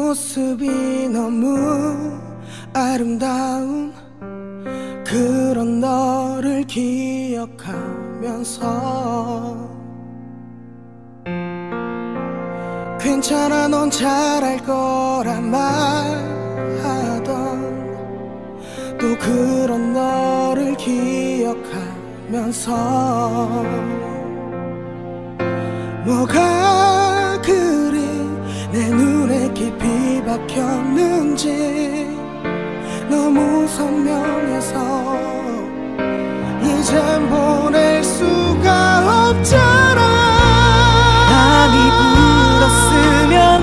모습이 너무 아름다운 그런 너를 기억하면서 괜찮아 넌 잘할 거라 말하던 또 그런 너를 기억하면서 뭐가 그리 내 눈에 깊이 박혔는지 너무 선명해서 이젠 보낼 수가 없잖아. 밤이 불었으면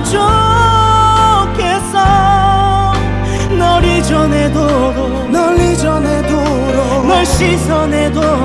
좋겠어. 널 이전에 도록 널 이전에 도록 널 시선에 도록